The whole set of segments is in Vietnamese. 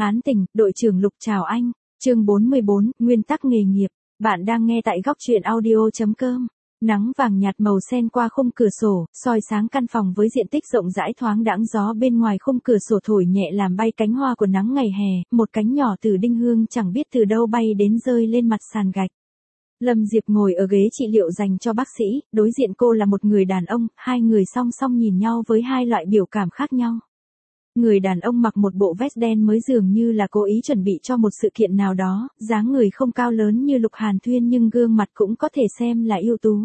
Án tình, đội trưởng Lục chào anh. Chương 44, nguyên tắc nghề nghiệp. Bạn đang nghe tại góc truyện audio.com. Nắng vàng nhạt màu sen qua khung cửa sổ, soi sáng căn phòng với diện tích rộng rãi thoáng đãng, gió bên ngoài khung cửa sổ thổi nhẹ làm bay cánh hoa của nắng ngày hè, một cánh nhỏ từ đinh hương chẳng biết từ đâu bay đến rơi lên mặt sàn gạch. Lâm Diệp ngồi ở ghế trị liệu dành cho bác sĩ, đối diện cô là một người đàn ông, hai người song song nhìn nhau với hai loại biểu cảm khác nhau. Người đàn ông mặc một bộ vest đen mới dường như là cố ý chuẩn bị cho một sự kiện nào đó, dáng người không cao lớn như Lục Hàn Thuyên nhưng gương mặt cũng có thể xem là ưu tú.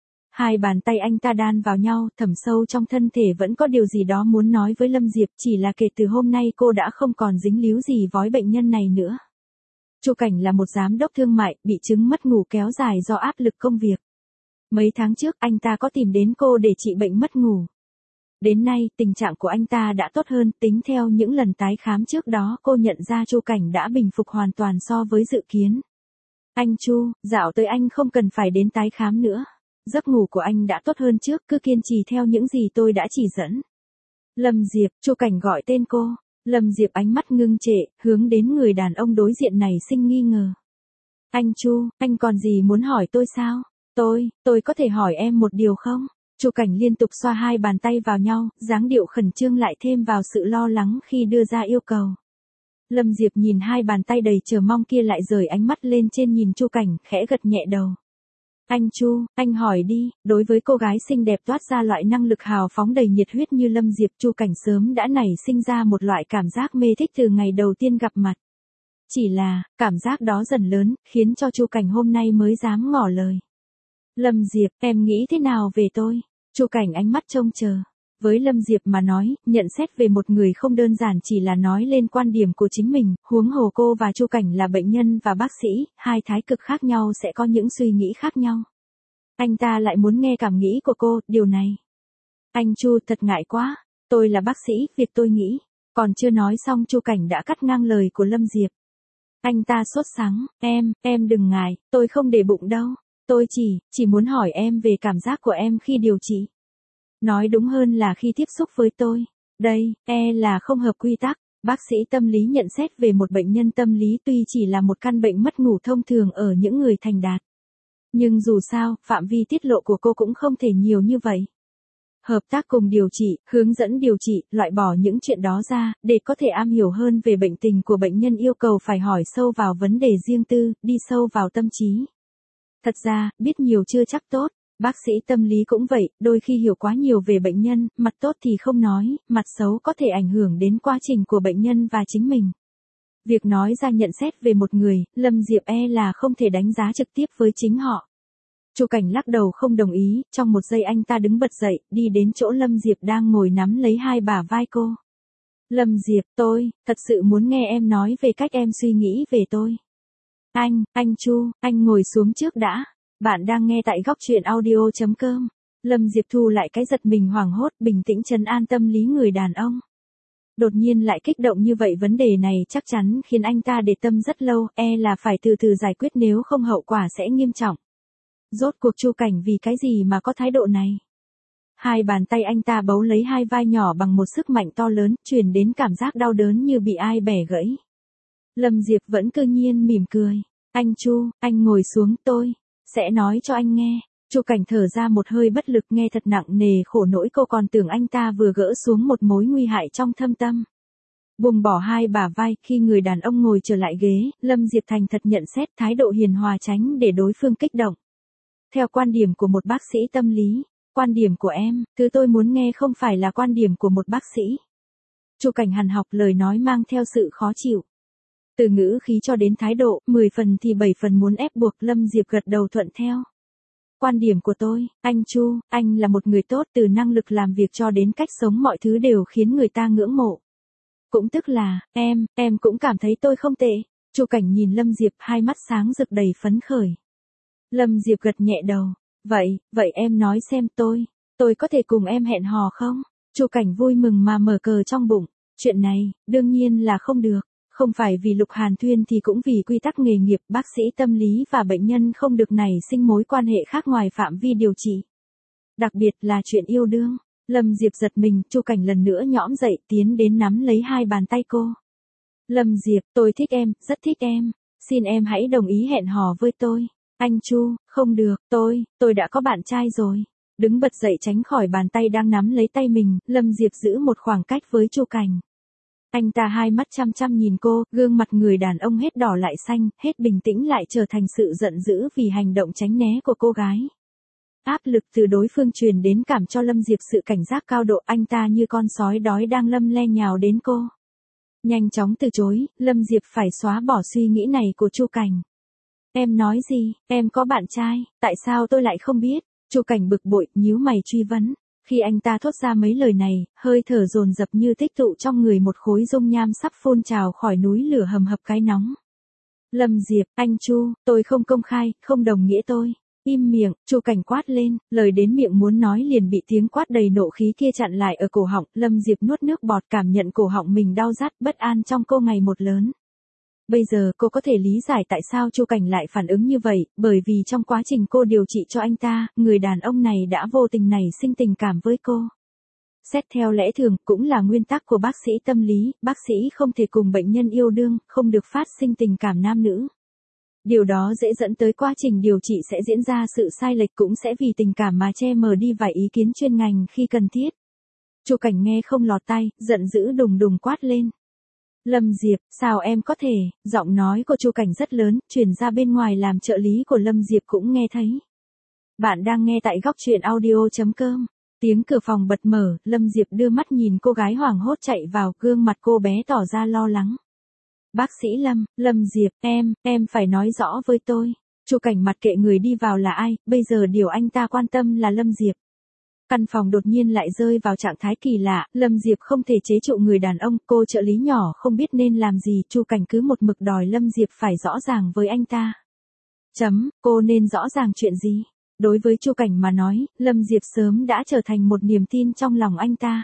Hai bàn tay anh ta đan vào nhau, thẳm sâu trong thân thể vẫn có điều gì đó muốn nói với Lâm Diệp, chỉ là kể từ hôm nay cô đã không còn dính líu gì với bệnh nhân này nữa. Chu Cảnh là một giám đốc thương mại, bị chứng mất ngủ kéo dài do áp lực công việc. Mấy tháng trước anh ta có tìm đến cô để trị bệnh mất ngủ. Đến nay, tình trạng của anh ta đã tốt hơn, tính theo những lần tái khám trước đó cô nhận ra Chu Cảnh đã bình phục hoàn toàn so với dự kiến. Anh Chu, dạo tới anh không cần phải đến tái khám nữa. Giấc ngủ của anh đã tốt hơn trước, cứ kiên trì theo những gì tôi đã chỉ dẫn. Lâm Diệp, Chu Cảnh gọi tên cô. Lâm Diệp ánh mắt ngưng trệ, hướng đến người đàn ông đối diện này sinh nghi ngờ. Anh Chu, anh còn gì muốn hỏi tôi sao? Tôi có thể hỏi em một điều không? Chu Cảnh liên tục xoa hai bàn tay vào nhau, dáng điệu khẩn trương lại thêm vào sự lo lắng khi đưa ra yêu cầu. Lâm Diệp nhìn hai bàn tay đầy chờ mong kia lại rời ánh mắt lên trên nhìn Chu Cảnh, khẽ gật nhẹ đầu. Anh Chu, anh hỏi đi. Đối với cô gái xinh đẹp toát ra loại năng lực hào phóng đầy nhiệt huyết như Lâm Diệp, Chu Cảnh sớm đã nảy sinh ra một loại cảm giác mê thích từ ngày đầu tiên gặp mặt. Chỉ là, cảm giác đó dần lớn, khiến cho Chu Cảnh hôm nay mới dám ngỏ lời. Lâm Diệp, em nghĩ thế nào về tôi? Chu Cảnh ánh mắt trông chờ. Với Lâm Diệp mà nói, nhận xét về một người không đơn giản chỉ là nói lên quan điểm của chính mình, huống hồ cô và Chu Cảnh là bệnh nhân và bác sĩ, hai thái cực khác nhau sẽ có những suy nghĩ khác nhau. Anh ta lại muốn nghe cảm nghĩ của cô, điều này. Anh Chu, thật ngại quá. Tôi là bác sĩ, việc tôi nghĩ. Còn chưa nói xong Chu Cảnh đã cắt ngang lời của Lâm Diệp. Anh ta sốt sắng, em đừng ngại, tôi không để bụng đâu. Tôi chỉ muốn hỏi em về cảm giác của em khi điều trị. Nói đúng hơn là khi tiếp xúc với tôi. Đây, là không hợp quy tắc. Bác sĩ tâm lý nhận xét về một bệnh nhân tâm lý tuy chỉ là một căn bệnh mất ngủ thông thường ở những người thành đạt. Nhưng dù sao, phạm vi tiết lộ của cô cũng không thể nhiều như vậy. Hợp tác cùng điều trị, hướng dẫn điều trị, loại bỏ những chuyện đó ra, để có thể am hiểu hơn về bệnh tình của bệnh nhân yêu cầu phải hỏi sâu vào vấn đề riêng tư, đi sâu vào tâm trí. Thật ra, biết nhiều chưa chắc tốt, bác sĩ tâm lý cũng vậy, đôi khi hiểu quá nhiều về bệnh nhân, mặt tốt thì không nói, mặt xấu có thể ảnh hưởng đến quá trình của bệnh nhân và chính mình. Việc nói ra nhận xét về một người, Lâm Diệp là không thể đánh giá trực tiếp với chính họ. Chu Cảnh lắc đầu không đồng ý, trong một giây anh ta đứng bật dậy, đi đến chỗ Lâm Diệp đang ngồi nắm lấy hai bả vai cô. Lâm Diệp, tôi thật sự muốn nghe em nói về cách em suy nghĩ về tôi. Anh Chu, anh ngồi xuống trước đã. Bạn đang nghe tại góc truyện audio.com. Lâm Diệp thu lại cái giật mình hoảng hốt, bình tĩnh trấn an tâm lý người đàn ông. Đột nhiên lại kích động như vậy, vấn đề này chắc chắn khiến anh ta để tâm rất lâu, là phải từ từ giải quyết nếu không hậu quả sẽ nghiêm trọng. Rốt cuộc Chu Cảnh vì cái gì mà có thái độ này? Hai bàn tay anh ta bấu lấy hai vai nhỏ bằng một sức mạnh to lớn, truyền đến cảm giác đau đớn như bị ai bẻ gãy. Lâm Diệp vẫn cứ nhiên mỉm cười. Anh Chu, anh ngồi xuống, tôi sẽ nói cho anh nghe. Chu Cảnh thở ra một hơi bất lực, nghe thật nặng nề, khổ nỗi cô còn tưởng anh ta vừa gỡ xuống một mối nguy hại trong thâm tâm. Buông bỏ hai bả vai, khi người đàn ông ngồi trở lại ghế, Lâm Diệp thành thật nhận xét, thái độ hiền hòa tránh để đối phương kích động. Theo quan điểm của một bác sĩ tâm lý, quan điểm của em, thứ tôi muốn nghe không phải là quan điểm của một bác sĩ. Chu Cảnh hằn học, lời nói mang theo sự khó chịu. Từ ngữ khí cho đến thái độ, 10 phần thì 7 phần muốn ép buộc. Lâm Diệp gật đầu thuận theo. Quan điểm của tôi, anh Chu, anh là một người tốt, từ năng lực làm việc cho đến cách sống mọi thứ đều khiến người ta ngưỡng mộ. Cũng tức là, em cũng cảm thấy tôi không tệ. Chu Cảnh nhìn Lâm Diệp, hai mắt sáng rực đầy phấn khởi. Lâm Diệp gật nhẹ đầu. Vậy em nói xem, tôi có thể cùng em hẹn hò không? Chu Cảnh vui mừng mà mở cờ trong bụng. Chuyện này, đương nhiên là không được. Không phải vì Lục Hàn Thuyên thì cũng vì quy tắc nghề nghiệp, bác sĩ tâm lý và bệnh nhân không được nảy sinh mối quan hệ khác ngoài phạm vi điều trị. Đặc biệt là chuyện yêu đương. Lâm Diệp giật mình, Chu Cảnh lần nữa nhõm dậy, tiến đến nắm lấy hai bàn tay cô. Lâm Diệp, tôi thích em, rất thích em. Xin em hãy đồng ý hẹn hò với tôi. Anh Chu, không được, tôi đã có bạn trai rồi. Đứng bật dậy tránh khỏi bàn tay đang nắm lấy tay mình, Lâm Diệp giữ một khoảng cách với Chu Cảnh. Anh ta hai mắt chăm chăm nhìn cô, gương mặt người đàn ông hết đỏ lại xanh, hết bình tĩnh lại trở thành sự giận dữ vì hành động tránh né của cô gái. Áp lực từ đối phương truyền đến cảm cho Lâm Diệp sự cảnh giác cao độ, anh ta như con sói đói đang lâm le nhào đến cô. Nhanh chóng từ chối, Lâm Diệp phải xóa bỏ suy nghĩ này của Chu Cảnh. Em nói gì, em có bạn trai, tại sao tôi lại không biết? Chu Cảnh bực bội, nhíu mày truy vấn. Khi anh ta thốt ra mấy lời này, hơi thở dồn dập như tích tụ trong người một khối dung nham sắp phun trào khỏi núi lửa hầm hập cái nóng. Lâm Diệp, anh Chu, tôi không công khai, không đồng nghĩa tôi. Im miệng, Chu Cảnh quát lên, lời đến miệng muốn nói liền bị tiếng quát đầy nộ khí kia chặn lại ở cổ họng, Lâm Diệp nuốt nước bọt cảm nhận cổ họng mình đau rát bất an trong cô ngày một lớn. Bây giờ cô có thể lý giải tại sao Chu Cảnh lại phản ứng như vậy, bởi vì trong quá trình cô điều trị cho anh ta, người đàn ông này đã vô tình nảy sinh tình cảm với cô. Xét theo lẽ thường, cũng là nguyên tắc của bác sĩ tâm lý, bác sĩ không thể cùng bệnh nhân yêu đương, không được phát sinh tình cảm nam nữ. Điều đó dễ dẫn tới quá trình điều trị sẽ diễn ra sự sai lệch, cũng sẽ vì tình cảm mà che mờ đi vài ý kiến chuyên ngành khi cần thiết. Chu Cảnh nghe không lọt tai, giận dữ đùng đùng quát lên. Lâm Diệp, sao em có thể? Giọng nói của Chu Cảnh rất lớn, truyền ra bên ngoài làm trợ lý của Lâm Diệp cũng nghe thấy. Bạn đang nghe tại góc truyện audio.com. Tiếng cửa phòng bật mở, Lâm Diệp đưa mắt nhìn cô gái hoảng hốt chạy vào, gương mặt cô bé tỏ ra lo lắng. Bác sĩ Lâm Diệp, em phải nói rõ với tôi. Chu Cảnh mặc kệ người đi vào là ai, bây giờ điều anh ta quan tâm là Lâm Diệp. Căn phòng đột nhiên lại rơi vào trạng thái kỳ lạ, Lâm Diệp không thể chế trụ người đàn ông, cô trợ lý nhỏ không biết nên làm gì, Chu Cảnh cứ một mực đòi Lâm Diệp phải rõ ràng với anh ta. Cô nên rõ ràng chuyện gì? Đối với Chu Cảnh mà nói, Lâm Diệp sớm đã trở thành một niềm tin trong lòng anh ta.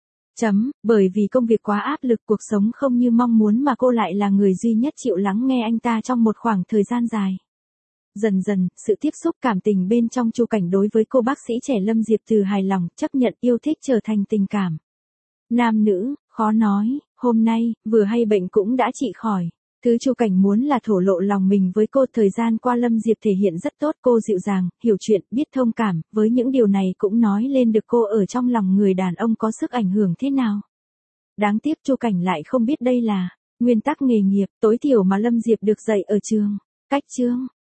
Bởi vì công việc quá áp lực, cuộc sống không như mong muốn mà cô lại là người duy nhất chịu lắng nghe anh ta trong một khoảng thời gian dài. Dần dần, sự tiếp xúc cảm tình bên trong Chu Cảnh đối với cô bác sĩ trẻ Lâm Diệp từ hài lòng, chấp nhận, yêu thích trở thành tình cảm. Nam nữ, khó nói, hôm nay, vừa hay bệnh cũng đã trị khỏi. Thứ Chu Cảnh muốn là thổ lộ lòng mình với cô, thời gian qua Lâm Diệp thể hiện rất tốt, cô dịu dàng, hiểu chuyện, biết thông cảm, với những điều này cũng nói lên được cô ở trong lòng người đàn ông có sức ảnh hưởng thế nào. Đáng tiếc Chu Cảnh lại không biết đây là nguyên tắc nghề nghiệp tối thiểu mà Lâm Diệp được dạy ở trường. Cách chương